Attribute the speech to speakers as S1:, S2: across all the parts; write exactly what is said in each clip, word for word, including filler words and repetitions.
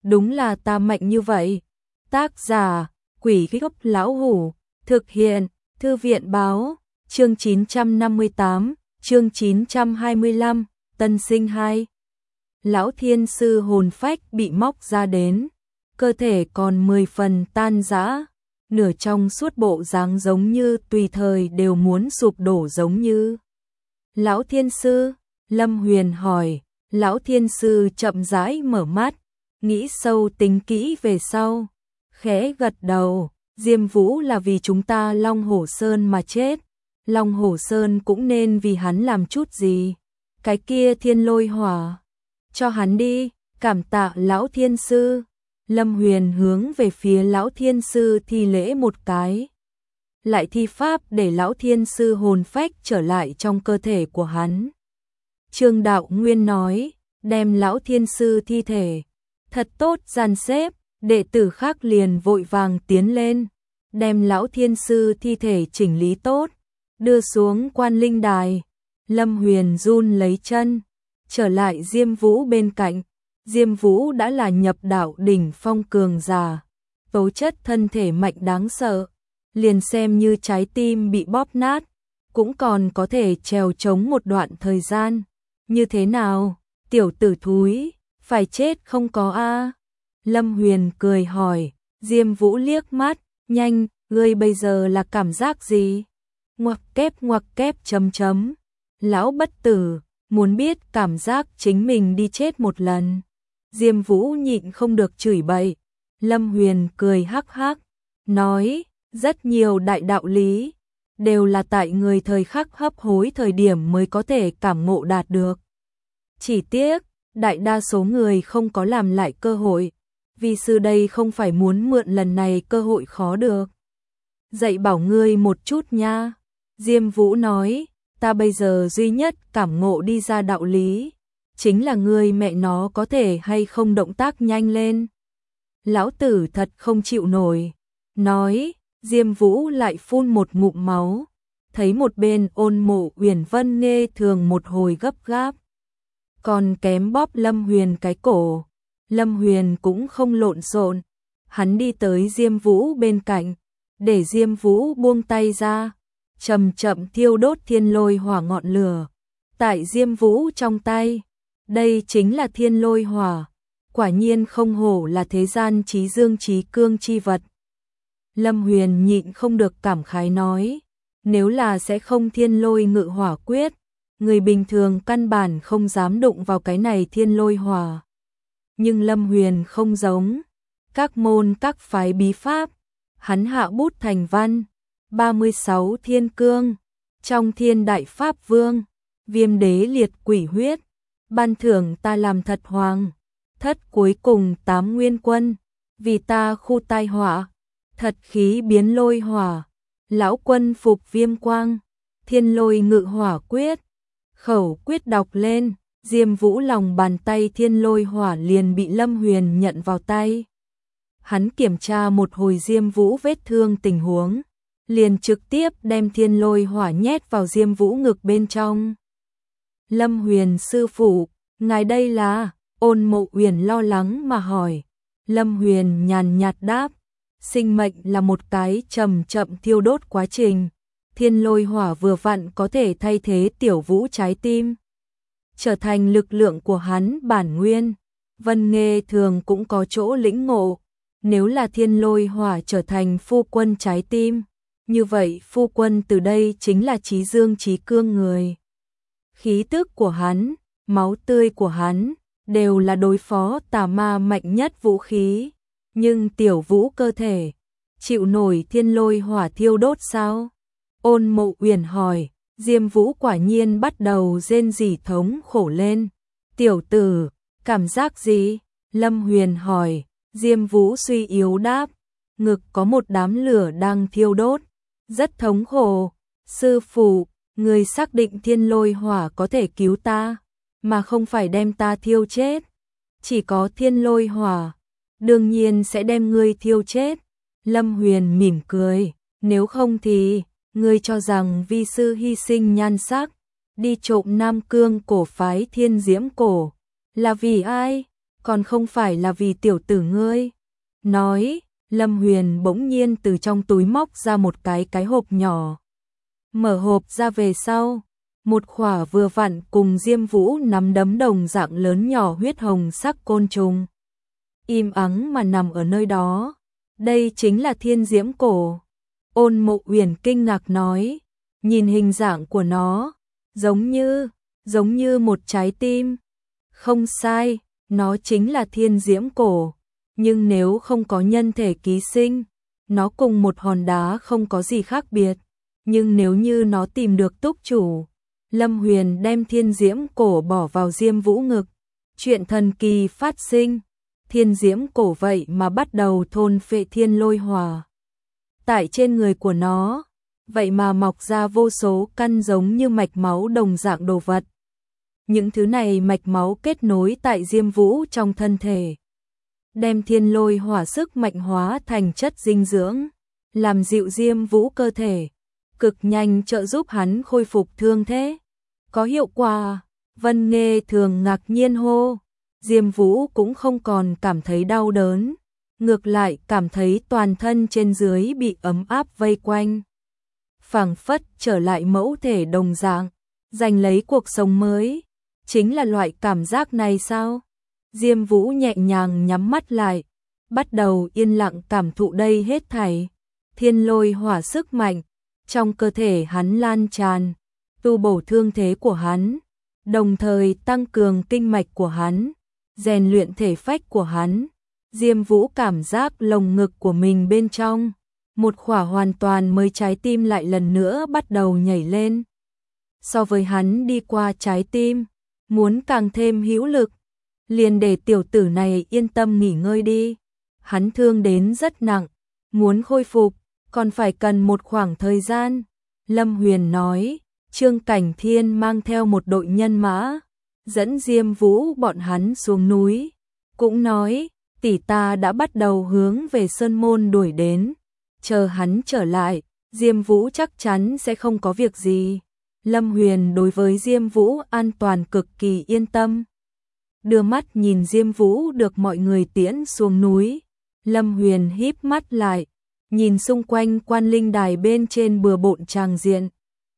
S1: đúng là ta mạnh như vậy. Tác giả, Quỷ Gốc Lão Hủ, thực hiện, Thư viện báo, chương chín trăm năm mươi tám, chương chín trăm hai mươi lăm, Tân sinh hai. Lão thiên sư hồn phách bị móc ra đến, cơ thể còn mười phần tan rã, nửa trong suốt bộ dáng giống như tùy thời đều muốn sụp đổ giống như. Lão thiên sư, Lâm Huyền hỏi, lão thiên sư chậm rãi mở mắt, nghĩ sâu tính kỹ về sau, khẽ gật đầu, Diêm Vũ là vì chúng ta Long Hổ Sơn mà chết, Long Hổ Sơn cũng nên vì hắn làm chút gì, cái kia thiên lôi hỏa, cho hắn đi, cảm tạ lão thiên sư. Lâm Huyền hướng về phía lão thiên sư thi lễ một cái, lại thi pháp để lão thiên sư hồn phách trở lại trong cơ thể của hắn. Trương Đạo Nguyên nói, đem lão thiên sư thi thể thật tốt dàn xếp, đệ tử khác liền vội vàng tiến lên, đem lão thiên sư thi thể chỉnh lý tốt, đưa xuống quan linh đài. Lâm Huyền run lấy chân, trở lại Diêm Vũ bên cạnh. Diêm Vũ đã là nhập đạo đỉnh phong cường giả, tố chất thân thể mạnh đáng sợ, liền xem như trái tim bị bóp nát, cũng còn có thể trèo chống một đoạn thời gian. Như thế nào, tiểu tử thúi, phải chết không có a? Lâm Huyền cười hỏi, Diêm Vũ liếc mắt, nhanh, ngươi bây giờ là cảm giác gì? Ngoặc kép ngoặc kép chấm chấm, lão bất tử, muốn biết cảm giác chính mình đi chết một lần. Diêm Vũ nhịn không được chửi bậy. Lâm Huyền cười hắc hắc, nói, rất nhiều đại đạo lý, đều là tại người thời khắc hấp hối thời điểm mới có thể cảm ngộ đạt được. Chỉ tiếc, đại đa số người không có làm lại cơ hội, vì sư đây không phải muốn mượn lần này cơ hội khó được. Dạy bảo ngươi một chút nha. Diêm Vũ nói, ta bây giờ duy nhất cảm ngộ đi ra đạo lý, chính là ngươi mẹ nó có thể hay không động tác nhanh lên. Lão tử thật không chịu nổi. Nói, Diêm Vũ lại phun một ngụm máu, thấy một bên Ôn Mộ Uyển Vân nghe thường một hồi gấp gáp, còn kém bóp Lâm Huyền cái cổ. Lâm Huyền cũng không lộn xộn, hắn đi tới Diêm Vũ bên cạnh, để Diêm Vũ buông tay ra, chậm chậm thiêu đốt thiên lôi hỏa ngọn lửa tại Diêm Vũ trong tay. Đây chính là thiên lôi hỏa, quả nhiên không hổ là thế gian trí dương trí cương chi vật. Lâm Huyền nhịn không được cảm khái nói, nếu là sẽ không thiên lôi ngự hỏa quyết, người bình thường căn bản không dám đụng vào cái này thiên lôi hỏa. Nhưng Lâm Huyền không giống các môn các phái bí pháp, hắn hạ bút thành văn, ba mươi sáu thiên cương, trong thiên đại pháp vương, viêm đế liệt quỷ huyết, ban thưởng ta làm thật hoàng, thất cuối cùng tám nguyên quân, vì ta khu tai họa, thật khí biến lôi hỏa, lão quân phục viêm quang, thiên lôi ngự hỏa quyết. Khẩu quyết đọc lên, Diêm Vũ lòng bàn tay thiên lôi hỏa liền bị Lâm Huyền nhận vào tay. Hắn kiểm tra một hồi Diêm Vũ vết thương tình huống, liền trực tiếp đem thiên lôi hỏa nhét vào Diêm Vũ ngực bên trong. Lâm Huyền sư phụ, ngài đây là? Ôn Mộ Uyển lo lắng mà hỏi. Lâm Huyền nhàn nhạt đáp, sinh mệnh là một cái chậm chậm thiêu đốt quá trình, thiên lôi hỏa vừa vặn có thể thay thế tiểu Vũ trái tim, trở thành lực lượng của hắn bản nguyên. Vân Nghê thường cũng có chỗ lĩnh ngộ, nếu là thiên lôi hỏa trở thành phu quân trái tim, như vậy phu quân từ đây chính là trí dương trí cương người. Khí tức của hắn, máu tươi của hắn, đều là đối phó tà ma mạnh nhất vũ khí. Nhưng tiểu Vũ cơ thể, chịu nổi thiên lôi hỏa thiêu đốt sao? Ôn Mộ Uyển hỏi. Diêm Vũ quả nhiên bắt đầu rên rỉ thống khổ lên. Tiểu tử, cảm giác gì? Lâm Huyền hỏi. Diêm Vũ suy yếu đáp, ngực có một đám lửa đang thiêu đốt, rất thống khổ. Sư phụ, người xác định thiên lôi hỏa có thể cứu ta, mà không phải đem ta thiêu chết. Chỉ có thiên lôi hỏa, đương nhiên sẽ đem ngươi thiêu chết. Lâm Huyền mỉm cười, nếu không thì, ngươi cho rằng vi sư hy sinh nhan sắc, đi trộm Nam Cương cổ phái Thiên Diễm cổ, là vì ai? còn không phải là vì tiểu tử ngươi. Nói, Lâm Huyền bỗng nhiên từ trong túi móc ra một cái cái hộp nhỏ. Mở hộp ra về sau, một khỏa vừa vặn cùng Diêm Vũ nắm đấm đồng dạng lớn nhỏ huyết hồng sắc côn trùng. Im ắng mà nằm ở nơi đó. Đây chính là thiên diễm cổ. Ôn Mộ Uyển kinh ngạc nói, nhìn hình dạng của nó, giống như, giống như một trái tim. Không sai, nó chính là thiên diễm cổ. Nhưng nếu không có nhân thể ký sinh, nó cùng một hòn đá không có gì khác biệt. Nhưng nếu như nó tìm được túc chủ, Lâm Huyền đem thiên diễm cổ bỏ vào Diêm Vũ ngực. Chuyện thần kỳ phát sinh, thiên diễm cổ vậy mà bắt đầu thôn phệ thiên lôi hỏa. Tại trên người của nó, vậy mà mọc ra vô số căn giống như mạch máu đồng dạng đồ vật. Những thứ này mạch máu kết nối tại Diêm Vũ trong thân thể, đem thiên lôi hỏa sức mạnh hóa thành chất dinh dưỡng, làm dịu Diêm Vũ cơ thể, cực nhanh trợ giúp hắn khôi phục thương thế. Có hiệu quả, Vân Nghê thường ngạc nhiên hô. Diêm Vũ cũng không còn cảm thấy đau đớn, ngược lại cảm thấy toàn thân trên dưới bị ấm áp vây quanh. Phảng phất trở lại mẫu thể đồng dạng, giành lấy cuộc sống mới. Chính là loại cảm giác này sao? Diêm Vũ nhẹ nhàng nhắm mắt lại, bắt đầu yên lặng cảm thụ đây hết thảy. Thiên lôi hỏa sức mạnh trong cơ thể hắn lan tràn, tu bổ thương thế của hắn, đồng thời tăng cường kinh mạch của hắn, rèn luyện thể phách của hắn. Diêm Vũ cảm giác lồng ngực của mình bên trong, một khỏa hoàn toàn mới trái tim lại lần nữa bắt đầu nhảy lên. So với hắn đi qua trái tim, muốn càng thêm hữu lực, liền để tiểu tử này yên tâm nghỉ ngơi đi. Hắn thương đến rất nặng, muốn khôi phục, còn phải cần một khoảng thời gian. Lâm Huyền nói, Trương Cảnh Thiên mang theo một đội nhân mã, dẫn Diêm Vũ bọn hắn xuống núi. Cũng nói, tỷ ta đã bắt đầu hướng về Sơn Môn đuổi đến. Chờ hắn trở lại, Diêm Vũ chắc chắn sẽ không có việc gì. Lâm Huyền đối với Diêm Vũ an toàn cực kỳ yên tâm. Đưa mắt nhìn Diêm Vũ được mọi người tiễn xuống núi. Lâm Huyền híp mắt lại, nhìn xung quanh quan linh đài bên trên bừa bộn tràng diện.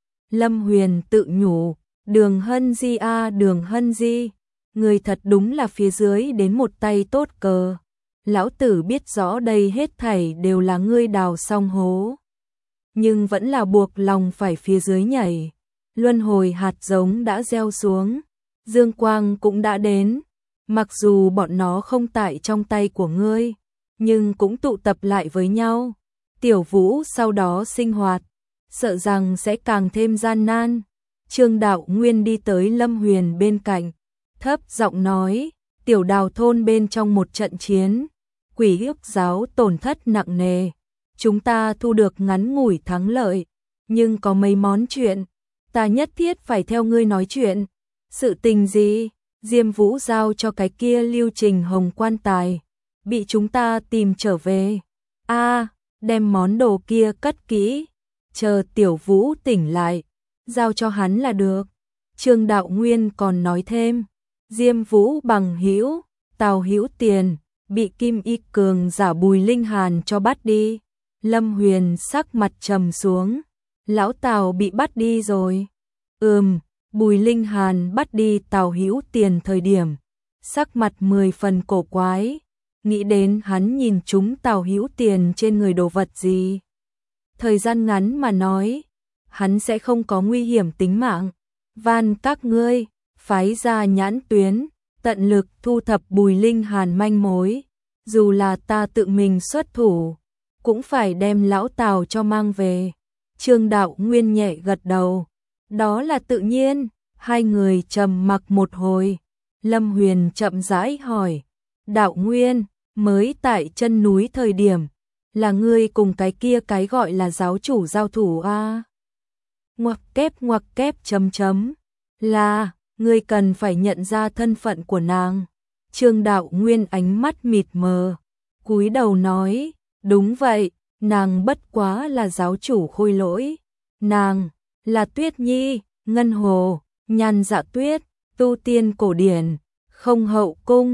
S1: Lâm Huyền tự nhủ, Đường Hân Di a Đường Hân Di, người thật đúng là phía dưới đến một tay tốt cờ. Lão tử biết rõ đây hết thảy đều là ngươi đào xong hố, nhưng vẫn là buộc lòng phải phía dưới nhảy. Luân hồi hạt giống đã gieo xuống, dương quang cũng đã đến. Mặc dù bọn nó không tại trong tay của ngươi, nhưng cũng tụ tập lại với nhau. Tiểu Vũ sau đó sinh hoạt, sợ rằng sẽ càng thêm gian nan. Trương Đạo Nguyên đi tới Lâm Huyền bên cạnh, thấp giọng nói, tiểu Đào thôn bên trong một trận chiến, Quỷ Ước giáo tổn thất nặng nề. Chúng ta thu được ngắn ngủi thắng lợi, nhưng có mấy món chuyện, ta nhất thiết phải theo ngươi nói chuyện. Sự tình gì? Diêm Vũ giao cho cái kia Lưu Trình Hồng quan tài, bị chúng ta tìm trở về. A, đem món đồ kia cất kỹ, chờ Tiểu Vũ tỉnh lại, giao cho hắn là được. Trương Đạo Nguyên còn nói thêm, Diêm Vũ bằng hữu, Tào Hữu Tiền, bị Kim Y Cường giả Bùi Linh Hàn cho bắt đi. Lâm Huyền sắc mặt trầm xuống, lão Tào bị bắt đi rồi. Ừm, Bùi Linh Hàn bắt đi Tào Hữu Tiền thời điểm, sắc mặt mười phần cổ quái, nghĩ đến hắn nhìn chúng Tào Hữu Tiền trên người đồ vật gì. Thời gian ngắn mà nói, hắn sẽ không có nguy hiểm tính mạng. Van các ngươi, phái ra nhãn tuyến, tận lực thu thập Bùi Linh Hàn manh mối, dù là ta tự mình xuất thủ, cũng phải đem lão Tào cho mang về. Trương Đạo Nguyên nhẹ gật đầu, đó là tự nhiên. Hai người trầm mặc một hồi, Lâm Huyền chậm rãi hỏi, Đạo Nguyên, mới tại chân núi thời điểm, là ngươi cùng cái kia cái gọi là giáo chủ giao thủ a? À? Ngoặc kép ngoặc kép chấm chấm, là, ngươi cần phải nhận ra thân phận của nàng. Trương Đạo Nguyên ánh mắt mịt mờ, cúi đầu nói, đúng vậy, nàng bất quá là giáo chủ Khôi Lỗi. Nàng, là Tuyết Nhi, Ngân Hồ, Nhan Dạ Tuyết, tu tiên cổ điển, không hậu cung,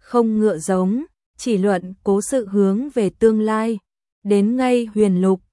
S1: không ngựa giống, chỉ luận cố sự hướng về tương lai. Đến ngay huyền lục,